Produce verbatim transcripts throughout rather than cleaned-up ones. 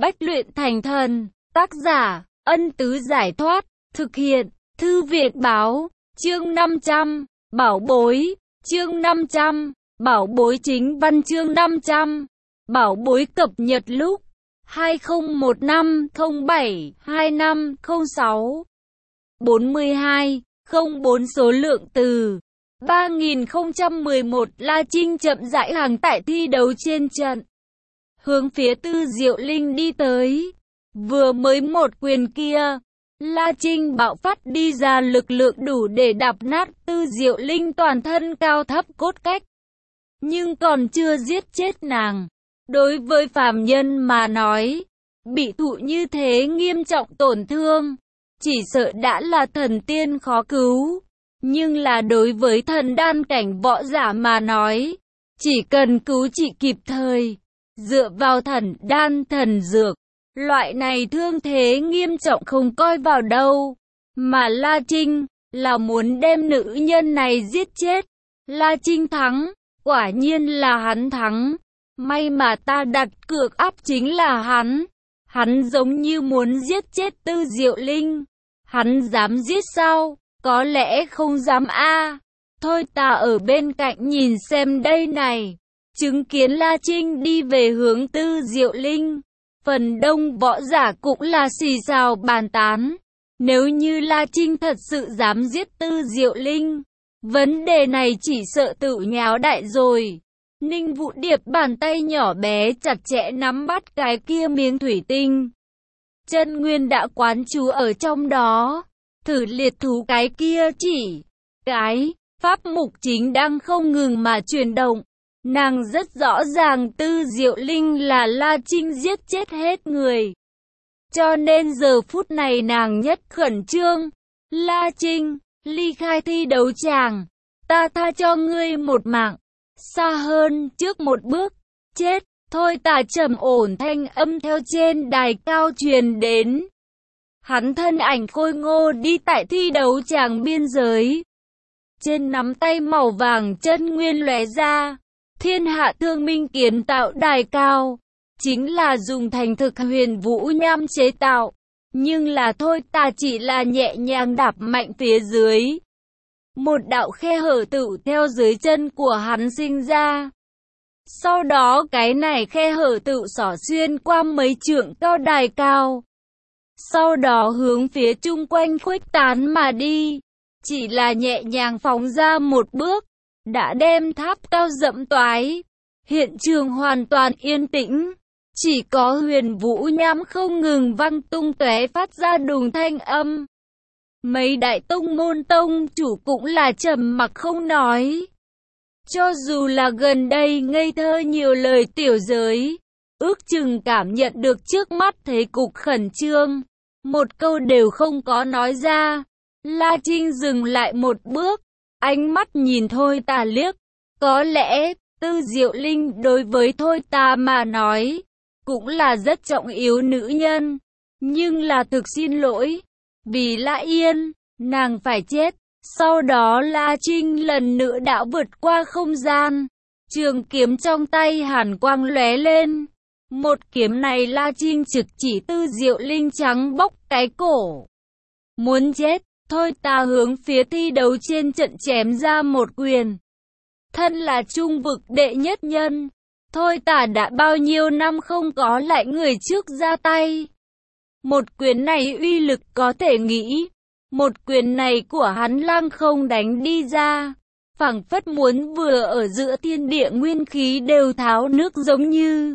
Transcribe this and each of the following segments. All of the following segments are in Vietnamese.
Bách luyện thành thần. Tác giả, Ân Tứ Giải Thoát. Thực hiện, Thư Việt Báo. Chương năm trăm, Bảo Bối. Chương năm trăm, Bảo Bối chính văn. Chương năm trăm, Bảo Bối cập nhật lúc hai không một năm không bảy hai năm không sáu bốn mươi hai không bốn. Số lượng từ ba nghìn không trăm mười một. La Trinh chậm rãi hàng tại thi đấu trên trận, hướng phía Tư Diệu Linh đi tới. Vừa mới một quyền kia, La Trinh bạo phát đi ra lực lượng đủ để đạp nát Tư Diệu Linh toàn thân cao thấp cốt cách, nhưng còn chưa giết chết nàng. Đối với phàm nhân mà nói, bị thụ như thế nghiêm trọng tổn thương, chỉ sợ đã là thần tiên khó cứu. Nhưng là đối với thần đan cảnh võ giả mà nói, chỉ cần cứu trị kịp thời, dựa vào thần đan thần dược, loại này thương thế nghiêm trọng không coi vào đâu. Mà La Trinh là muốn đem nữ nhân này giết chết. La Trinh thắng, quả nhiên là hắn thắng. May mà ta đặt cược áp chính là hắn. Hắn giống như muốn giết chết Tư Diệu Linh. Hắn dám giết sao? Có lẽ không dám a. Thôi ta ở bên cạnh nhìn xem đây này. Chứng kiến La Trinh đi về hướng Tư Diệu Linh, phần đông võ giả cũng là xì xào bàn tán. Nếu như La Trinh thật sự dám giết Tư Diệu Linh, vấn đề này chỉ sợ tự nháo đại rồi. Ninh Vũ Điệp bàn tay nhỏ bé chặt chẽ nắm bắt cái kia miếng thủy tinh. Chân nguyên đã quán trú ở trong đó. Thử liệt thú cái kia chỉ cái pháp mục chính đang không ngừng mà chuyển động. Nàng rất rõ ràng Tư Diệu Linh là La Trinh giết chết hết người, cho nên giờ phút này nàng nhất khẩn trương. La Trinh, ly khai thi đấu tràng, ta tha cho ngươi một mạng. Xa hơn trước một bước, chết. Thôi ta trầm ổn thanh âm theo trên đài cao truyền đến. Hắn thân ảnh khôi ngô đi tại thi đấu tràng biên giới. Trên nắm tay màu vàng chân nguyên lóe ra. Thiên hạ thương minh kiến tạo đài cao, chính là dùng thành thực huyền vũ nham chế tạo. Nhưng là thôi ta chỉ là nhẹ nhàng đạp mạnh phía dưới. Một đạo khe hở tự theo dưới chân của hắn sinh ra. Sau đó cái này khe hở tự xỏ xuyên qua mấy trượng cao đài cao. Sau đó hướng phía chung quanh khuếch tán mà đi. Chỉ là nhẹ nhàng phóng ra một bước, đã đem tháp cao dẫm toái. Hiện trường hoàn toàn yên tĩnh. Chỉ có huyền vũ nham không ngừng vang tung tóe phát ra đùng thanh âm. Mấy đại tông môn tông chủ cũng là trầm mặc không nói. Cho dù là gần đây ngây thơ nhiều lời tiểu giới, ước chừng cảm nhận được trước mắt thế cục khẩn trương, một câu đều không có nói ra. La Trinh dừng lại một bước, ánh mắt nhìn Thôi Tà liếc. Có lẽ Tư Diệu Linh đối với Thôi Tà mà nói cũng là rất trọng yếu nữ nhân, nhưng là thực xin lỗi, vì La Yên, nàng phải chết. Sau đó La Trinh lần nữa đã vượt qua không gian, trường kiếm trong tay hàn quang lóe lên. Một kiếm này La Trinh trực chỉ Tư Diệu Linh trắng bóc cái cổ. Muốn chết. Thôi ta hướng phía thi đấu trên trận chém ra một quyền. Thân là trung vực đệ nhất nhân, Thôi ta đã bao nhiêu năm không có lại người trước ra tay. Một quyền này uy lực có thể nghĩ. Một quyền này của hắn lăng không đánh đi ra, phảng phất muốn vừa ở giữa thiên địa nguyên khí đều tháo nước giống như.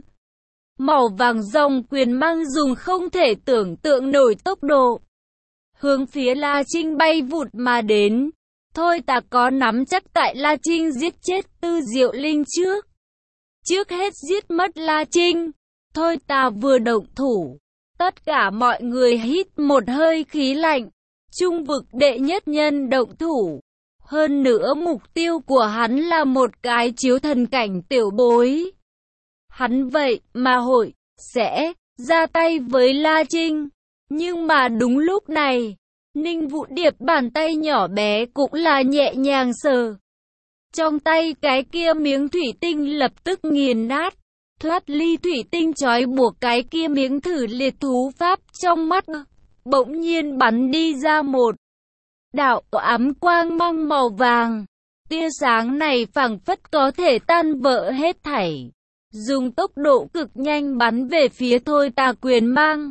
Màu vàng dòng quyền mang dùng không thể tưởng tượng nổi tốc độ, hướng phía La Trinh bay vụt mà đến. Thôi ta có nắm chắc tại La Trinh giết chết Tư Diệu Linh trước. Trước hết giết mất La Trinh, Thôi ta vừa động thủ, tất cả mọi người hít một hơi khí lạnh. Trung vực đệ nhất nhân động thủ. Hơn nữa mục tiêu của hắn là một cái chiếu thần cảnh tiểu bối. Hắn vậy mà hội sẽ ra tay với La Trinh. Nhưng mà đúng lúc này, Ninh Vũ Điệp bàn tay nhỏ bé cũng là nhẹ nhàng sờ. Trong tay cái kia miếng thủy tinh lập tức nghiền nát. thoát ly thủy tinh trói buộc cái kia miếng thử liệt thú pháp trong mắt, bỗng nhiên bắn đi ra một đạo ám quang mang màu vàng. Tia sáng này phảng phất có thể tan vỡ hết thảy, dùng tốc độ cực nhanh bắn về phía Thôi Tà quyền mang,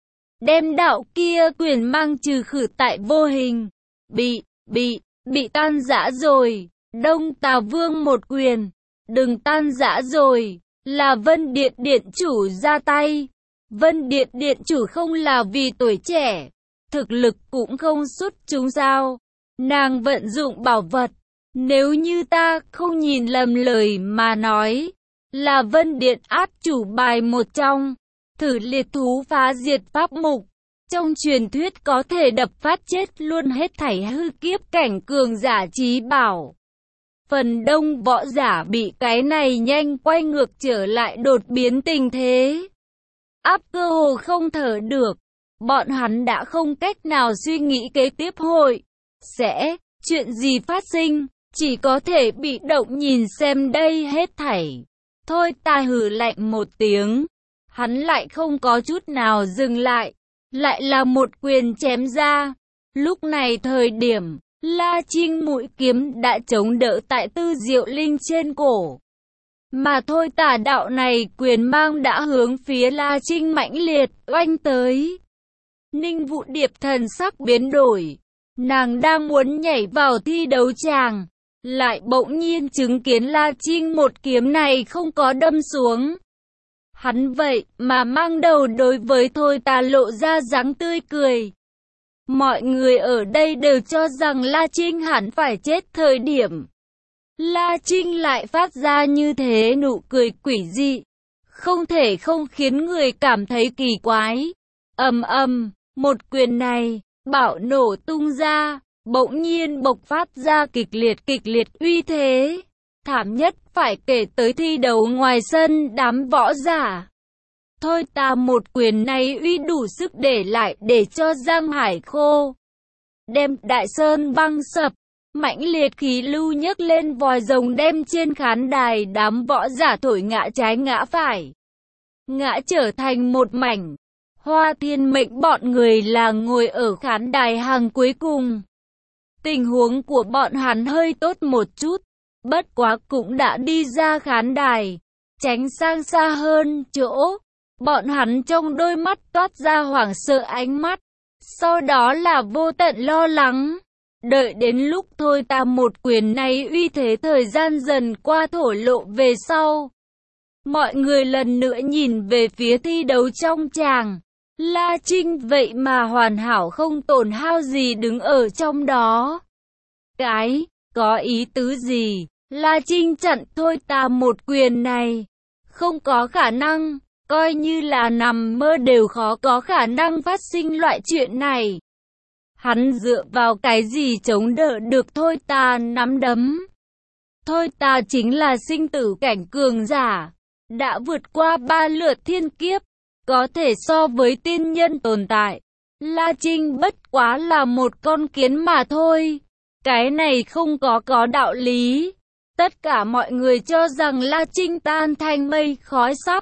đem đạo kia quyền mang trừ khử tại vô hình. Bị, bị, bị tan rã rồi. Đông Tà Vương một quyền, đừng tan rã rồi, là Vân Điện Điện chủ ra tay. Vân Điện Điện chủ không là vì tuổi trẻ, thực lực cũng không xuất chúng sao? Nàng vận dụng bảo vật, nếu như ta không nhìn lầm lời mà nói, là Vân Điện át chủ bài một trong, thử liệt thú phá diệt pháp mục. Trong truyền thuyết có thể đập phát chết luôn hết thảy hư kiếp cảnh cường giả trí bảo. Phần đông võ giả bị cái này nhanh quay ngược trở lại đột biến tình thế. Áp cơ hồ không thở được. Bọn hắn đã không cách nào suy nghĩ kế tiếp hội sẽ chuyện gì phát sinh, chỉ có thể bị động nhìn xem đây hết thảy. Thôi ta hừ lạnh một tiếng, hắn lại không có chút nào dừng lại, lại là một quyền chém ra. Lúc này thời điểm, La Trinh mũi kiếm đã chống đỡ tại Tư Diệu Linh trên cổ. Mà Thôi Tà đạo này quyền mang đã hướng phía La Trinh mãnh liệt oanh tới. Ninh Vũ Điệp thần sắc biến đổi, nàng đang muốn nhảy vào thi đấu tràng, lại bỗng nhiên chứng kiến La Trinh một kiếm này không có đâm xuống. Hắn vậy mà mang đầu đối với Thôi Tà lộ ra dáng tươi cười. Mọi người ở đây đều cho rằng La Trinh hẳn phải chết thời điểm. La Trinh lại phát ra như thế nụ cười quỷ dị, không thể không khiến người cảm thấy kỳ quái. Ầm ầm, một quyền này, bạo nổ tung ra, bỗng nhiên bộc phát ra kịch liệt kịch liệt uy thế. Thảm nhất phải kể tới thi đấu ngoài sân đám võ giả. Thôi ta một quyền này uy đủ sức để lại để cho Giang Hải khô. Đem Đại Sơn băng sập, mãnh liệt khí lưu nhấc lên vòi rồng đem trên khán đài đám võ giả thổi ngã trái ngã phải. Ngã trở thành một mảnh. Hoa Thiên Mệnh bọn người là ngồi ở khán đài hàng cuối cùng. Tình huống của bọn hắn hơi tốt một chút, bất quá cũng đã đi ra khán đài, tránh sang xa hơn chỗ. Bọn hắn trong đôi mắt toát ra hoảng sợ ánh mắt, sau đó là vô tận lo lắng. Đợi đến lúc Thôi ta một quyền này uy thế thời gian dần qua thổ lộ về sau. Mọi người lần nữa nhìn về phía thi đấu trong tràng. La Trinh vậy mà hoàn hảo không tổn hao gì đứng ở trong đó. Cái, có ý tứ gì? La Trinh chặn Thôi ta một quyền này. Không có khả năng, coi như là nằm mơ đều khó có khả năng phát sinh loại chuyện này. Hắn dựa vào cái gì chống đỡ được Thôi ta nắm đấm? Thôi ta chính là sinh tử cảnh cường giả, đã vượt qua ba lượt thiên kiếp, có thể so với tiên nhân tồn tại. La Trinh bất quá là một con kiến mà thôi. Cái này không có có đạo lý. Tất cả mọi người cho rằng La Trinh tan thành mây khói sắp.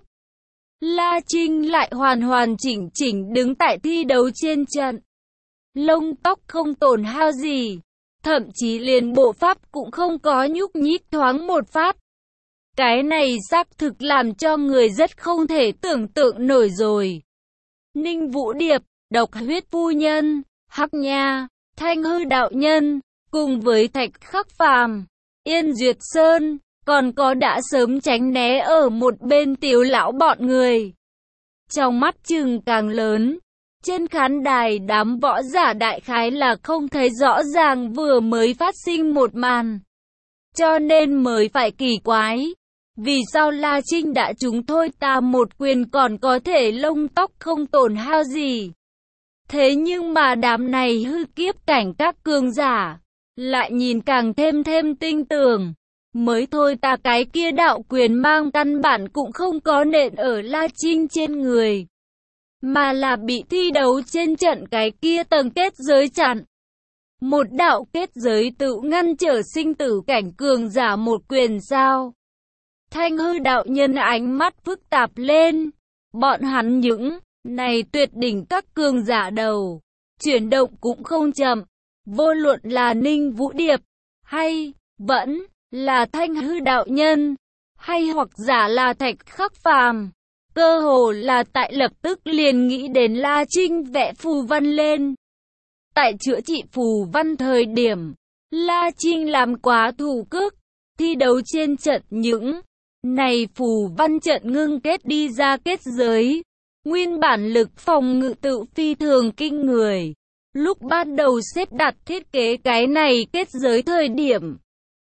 La Trinh lại hoàn hoàn chỉnh chỉnh đứng tại thi đấu trên trận. Lông tóc không tổn hao gì, thậm chí liền bộ pháp cũng không có nhúc nhích thoáng một phát. Cái này xác thực làm cho người rất không thể tưởng tượng nổi rồi. Ninh Vũ Điệp, Độc Huyết Phu Nhân, Hắc Nha, Thanh Hư Đạo Nhân, cùng với Thạch Khắc Phàm, Yên Duyệt Sơn, còn có đã sớm tránh né ở một bên Tiểu lão bọn người. Trong mắt chừng càng lớn, trên khán đài đám võ giả đại khái là không thấy rõ ràng vừa mới phát sinh một màn. Cho nên mới phải kỳ quái. Vì sao La Trinh đã trúng Thôi ta một quyền còn có thể lông tóc không tổn hao gì? Thế nhưng mà đám này hư kiếp cảnh các cường giả, lại nhìn càng thêm thêm tinh tường. Mới thôi ta cái kia đạo quyền mang căn bản cũng không có nện ở La Trinh trên người, mà là bị thi đấu trên trận cái kia tầng kết giới chặn. Một đạo kết giới tự ngăn trở sinh tử cảnh cường giả một quyền sao? Thanh hư đạo nhân ánh mắt phức tạp lên. Bọn hắn những này tuyệt đỉnh các cường giả đầu, chuyển động cũng không chậm. Vô luận là Ninh Vũ Điệp, hay vẫn là thanh hư đạo nhân, hay hoặc giả là Thạch Khắc Phàm, cơ hồ là tại lập tức liền nghĩ đến La Trinh vẽ phù văn lên. Tại chữa trị phù văn thời điểm, La Trinh làm quá thủ cước, thi đấu trên trận những này phù văn trận ngưng kết đi ra kết giới. Nguyên bản lực phòng ngự tự phi thường kinh người. Lúc ban đầu xếp đặt thiết kế cái này kết giới thời điểm,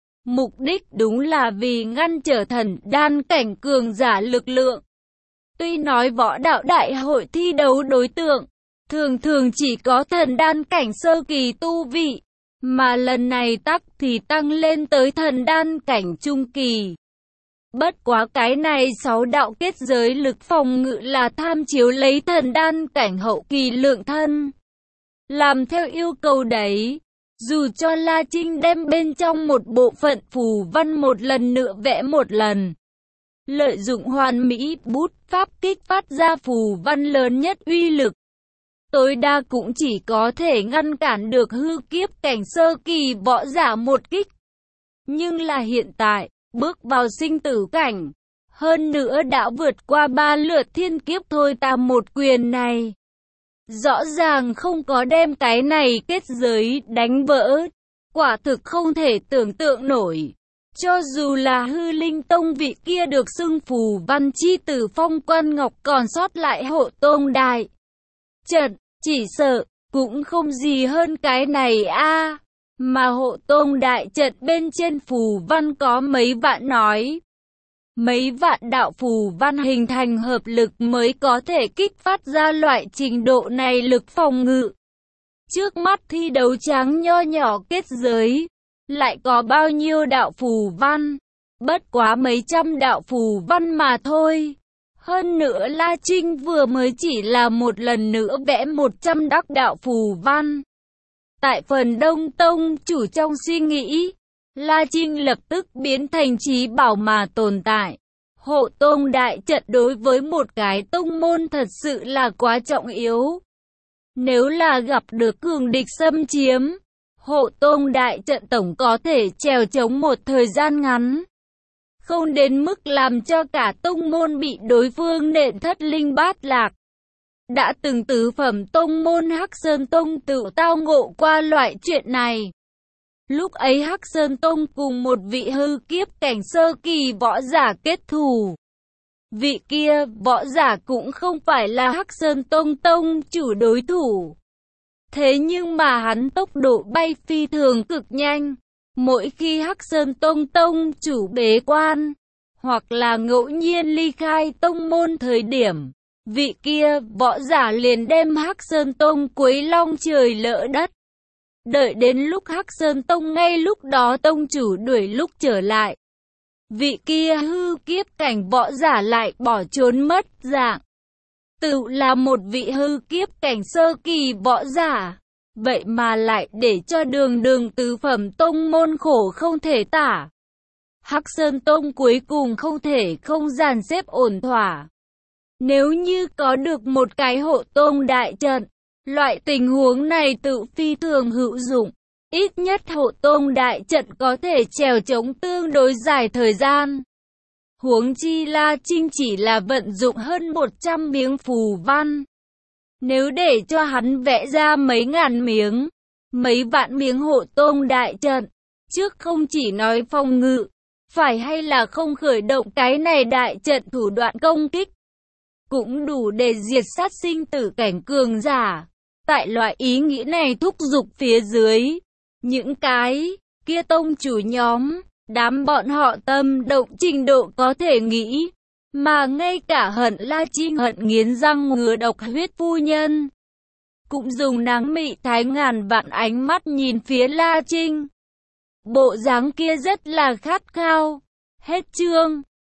mục đích đúng là vì ngăn trở thần đan cảnh cường giả lực lượng. Tuy nói võ đạo đại hội thi đấu đối tượng, thường thường chỉ có thần đan cảnh sơ kỳ tu vị, mà lần này tắc thì tăng lên tới thần đan cảnh trung kỳ. Bất quá cái này sáu đạo kết giới lực phòng ngự là tham chiếu lấy thần đan cảnh hậu kỳ lượng thân. Làm theo yêu cầu đấy, dù cho La Trinh đem bên trong một bộ phận phù văn một lần nữa vẽ một lần. Lợi dụng hoàn mỹ bút pháp kích phát ra phù văn lớn nhất uy lực. Tối đa cũng chỉ có thể ngăn cản được hư kiếp cảnh sơ kỳ võ giả một kích. Nhưng là hiện tại, bước vào sinh tử cảnh, hơn nữa đã vượt qua ba lượt thiên kiếp thôi ta một quyền này. Rõ ràng không có đem cái này kết giới đánh vỡ, quả thực không thể tưởng tượng nổi. Cho dù là hư linh tông vị kia được xưng phù văn chi tử Phong Quan Ngọc còn sót lại hộ tông đại trận, chỉ sợ cũng không gì hơn cái này a. Mà hộ tông đại trận bên trên phù văn có mấy vạn nói. Mấy vạn đạo phù văn hình thành hợp lực mới có thể kích phát ra loại trình độ này lực phòng ngự. Trước mắt thi đấu trắng nho nhỏ kết giới, lại có bao nhiêu đạo phù văn? Bất quá mấy trăm đạo phù văn mà thôi. Hơn nữa La Trinh vừa mới chỉ là một lần nữa vẽ một trăm đắc đạo phù văn. Tại phần Đông Tông chủ trong suy nghĩ, La Trinh lập tức biến thành trí bảo mà tồn tại. Hộ tông đại trận đối với một cái tông môn thật sự là quá trọng yếu. Nếu là gặp được cường địch xâm chiếm, hộ tông đại trận tổng có thể trèo chống một thời gian ngắn. Không đến mức làm cho cả tông môn bị đối phương nện thất linh bát lạc. Đã từng tứ phẩm tông môn Hắc Sơn Tông tự tao ngộ qua loại chuyện này. Lúc ấy Hắc Sơn Tông cùng một vị hư kiếp cảnh sơ kỳ võ giả kết thù. Vị kia võ giả cũng không phải là Hắc Sơn Tông tông chủ đối thủ. Thế nhưng mà hắn tốc độ bay phi thường cực nhanh. Mỗi khi Hắc Sơn Tông tông chủ bế quan, hoặc là ngẫu nhiên ly khai tông môn thời điểm, vị kia võ giả liền đem Hắc Sơn Tông quấy long trời lỡ đất. Đợi đến lúc Hắc Sơn Tông ngay lúc đó tông chủ đuổi lúc trở lại, vị kia hư kiếp cảnh võ giả lại bỏ trốn mất dạng. Tự là một vị hư kiếp cảnh sơ kỳ võ giả, vậy mà lại để cho đường đường tứ phẩm tông môn khổ không thể tả. Hắc Sơn Tông cuối cùng không thể không dàn xếp ổn thỏa. Nếu như có được một cái hộ tông đại trận, loại tình huống này tự phi thường hữu dụng. Ít nhất hộ tông đại trận có thể trèo chống tương đối dài thời gian. Huống chi La Trinh chỉ là vận dụng hơn một trăm miếng phù văn. Nếu để cho hắn vẽ ra mấy ngàn miếng, mấy vạn miếng hộ tông đại trận, trước không chỉ nói phòng ngự, phải hay là không khởi động cái này đại trận thủ đoạn công kích, cũng đủ để diệt sát sinh tử cảnh cường giả. Tại loại ý nghĩ này thúc giục phía dưới, những cái kia tông chủ nhóm, đám bọn họ tâm động trình độ có thể nghĩ, mà ngay cả hận La Trinh hận nghiến răng ngứa độc huyết phu nhân, cũng dùng nắng mị thái ngàn vạn ánh mắt nhìn phía La Trinh. Bộ dáng kia rất là khát khao. Hết chương.